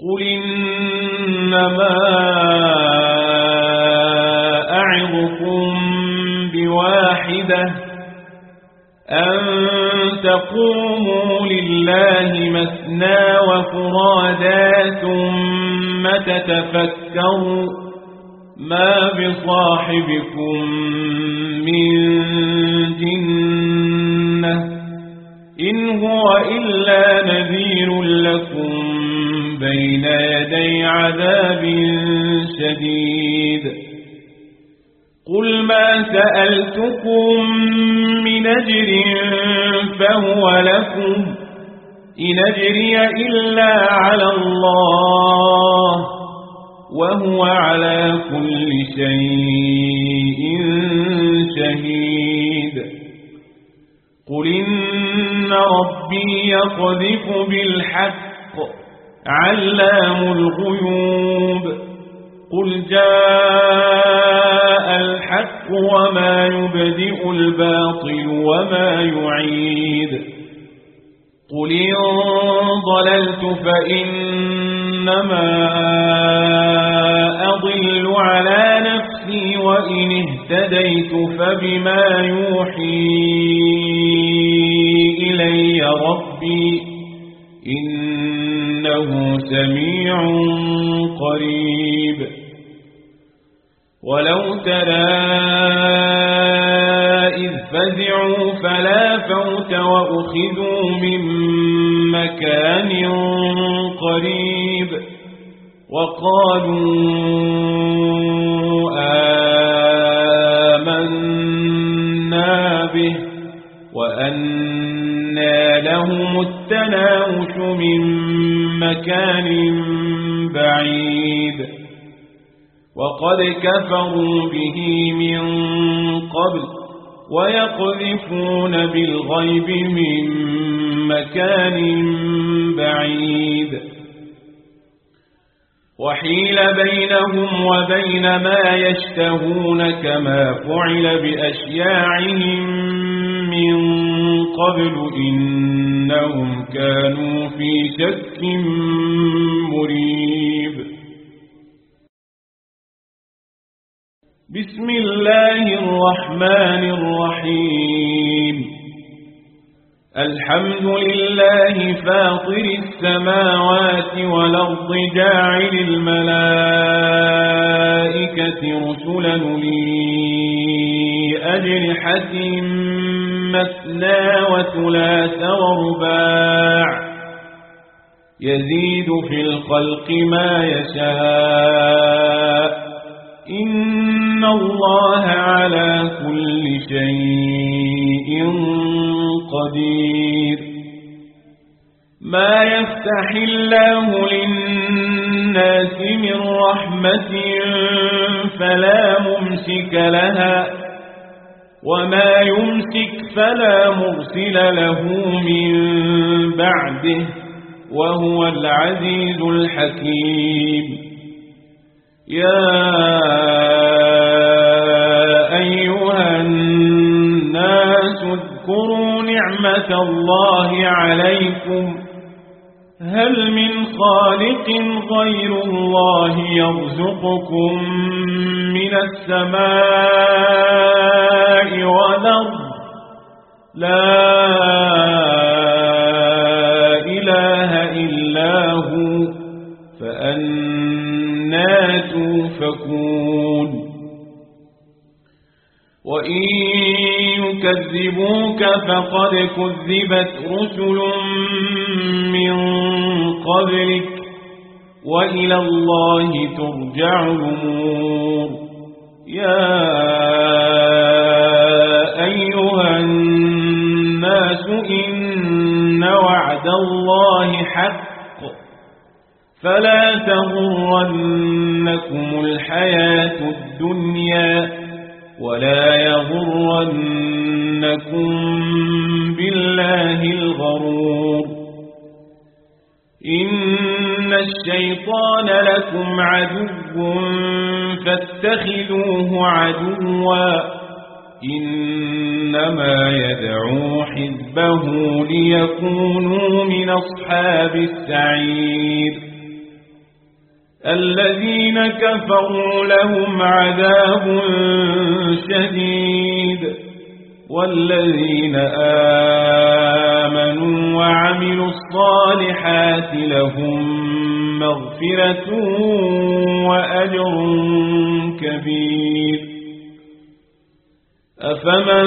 قل إنما أعظكم بواحدة أن تقوموا لله مثنى وفرادا ثم تتفكروا ما بصاحبكم من جنة إن هو إلا نذير لكم بين يدي عذاب شديد قل ما سألتكم من أجر فهو لكم إن أجري إلا على الله وهو على كل شيء شهيد قل إن ربي يقذف بالحق علام الغيوب قل جاء الحق وما يبدئ الباطل وما يعيد قل إن ضللت فإنما أضل على نفسي وإن اهتديت فبما يوحي إلي ربي إنه سميع قريب ولو ترى إذ فزعوا فلا فوت وأخذوا من مكان قريب وقالوا آمنا به وأنى لهم التناوش من مكان بعيد وقد كفروا به من قبل ويقذفون بالغيب من مكان بعيد وحيل بينهم وبين ما يشتهون كما فعل بأشياعهم من قبل إنهم كانوا في شك مريب بسم الله الرحمن الرحيم الحمد لله فاطر السماوات والأرض جاعل الملائكة رسلا أولي أجنحة مثنى وثلاث ورباع يزيد في الخلق ما يشاء إن الله على كل شيء قدير ما يفتح الله للناس من رحمة فلا ممسك لها وما يمسك فلا مرسل له من بعده وهو العزيز الحكيم يا أيها الناس اذكروا نعمة الله عليكم هل من خالق غير الله يرزقكم من السماء والأرض لا إله إلا هو فأنى توفكون وإن يكذبوك فقد كذبت رسل من قبلك وإلى الله ترجع الأمور يا أيها الناس إن وعد الله حق فلا تغرنكم الحياة الدنيا ولا يغرنكم بالله الغرور إن الشيطان لكم عدو فاتخذوه عدوا إنما يدعو حزبه ليكونوا من أصحاب السعير الذين كفروا لهم عذاب شديد والذين آمنوا وعملوا الصالحات لهم مغفرة وأجر كبير. أفمن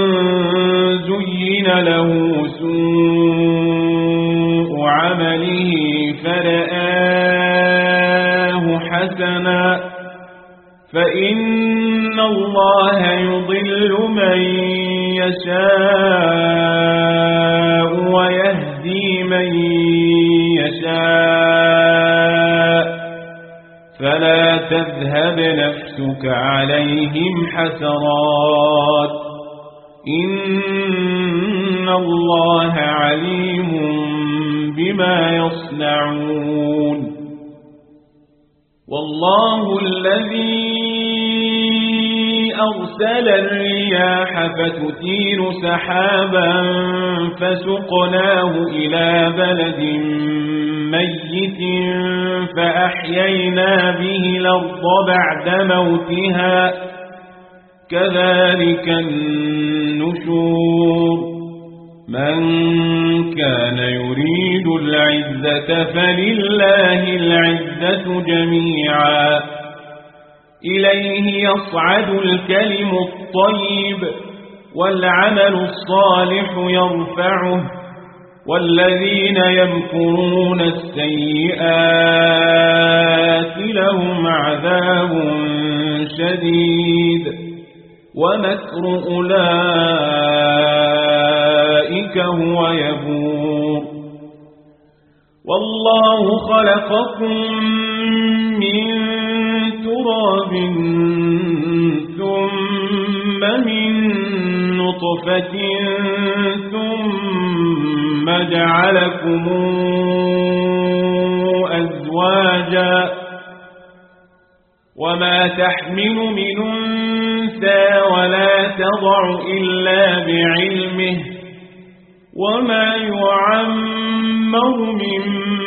زين له سوء عمله فرآه حسنا فإن الله يضل من يشاء ويهدي من يشاء فلا تذهب نفسك عليهم حسرات إن الله عليم بما يصنعون. والله الذي أرسل الرياح فتثير سحابا فسقناه إلى بلد ميت فأحيينا به الأرض بعد موتها كذلك النشور. من كان يريد العزة فلله العزة جميعا إليه يصعد الكلم الطيب والعمل الصالح يرفعه والذين يمكرون السيئات لهم عذاب شديد ومكر أولئك هو يبور. والله خلقكم من تراب ثم من نطفة ثم جعلكم أزواجا وما تحمل من أنثى ولا تضع إلا بعلمه وما يعمر من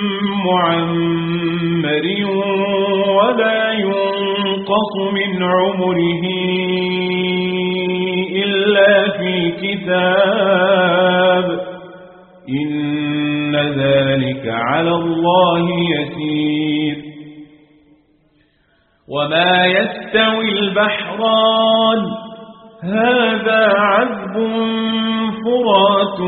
معمر ولا ينقص من عمره إلا في كتاب إن ذلك على الله يسير. وما يستوي البحران هذا عذب فرات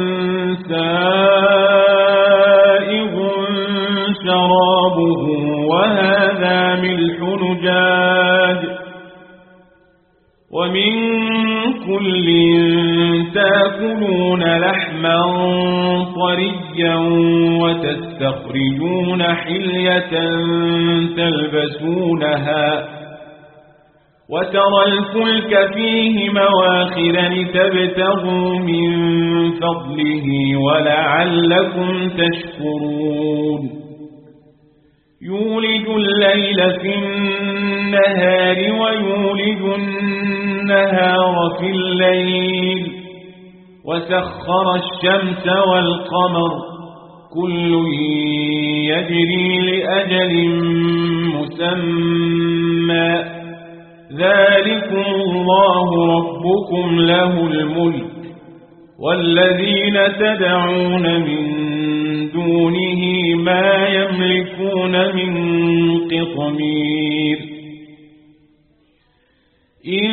سائغ شرابه وهذا ملح نجاج ومن كل تأكلون لحما طريا وتستخرجون حلية تلبسونها وترى الفلك فيه مواخر لتبتغوا من فضله ولعلكم تشكرون. يولج الليل في النهار ويولج النهار في الليل وسخر الشمس والقمر كل يجري لأجل مسمى ذلكم الله ربكم له الملك والذين تدعون من دونه ما يملكون من قطمير. إن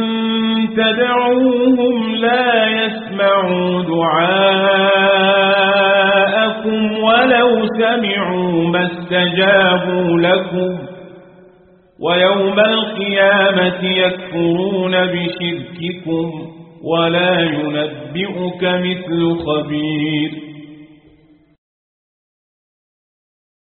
تدعوهم لا يسمعوا دعاءكم ولو سمعوا ما استجابوا لكم ويوم القيامة يكفرون بشرككم ولا ينبئك مثل خبير.